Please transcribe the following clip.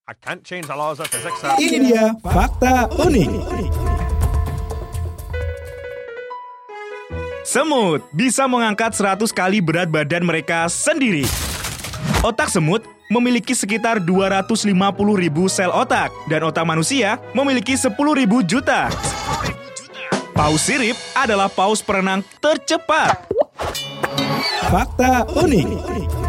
I can't change the laws of physics. Ini dia fakta unik. Semut bisa mengangkat 100 kali berat badan mereka sendiri. Otak semut memiliki sekitar 250.000 sel otak, dan otak manusia memiliki 10.000 juta. Paus sirip adalah paus perenang tercepat. Fakta unik.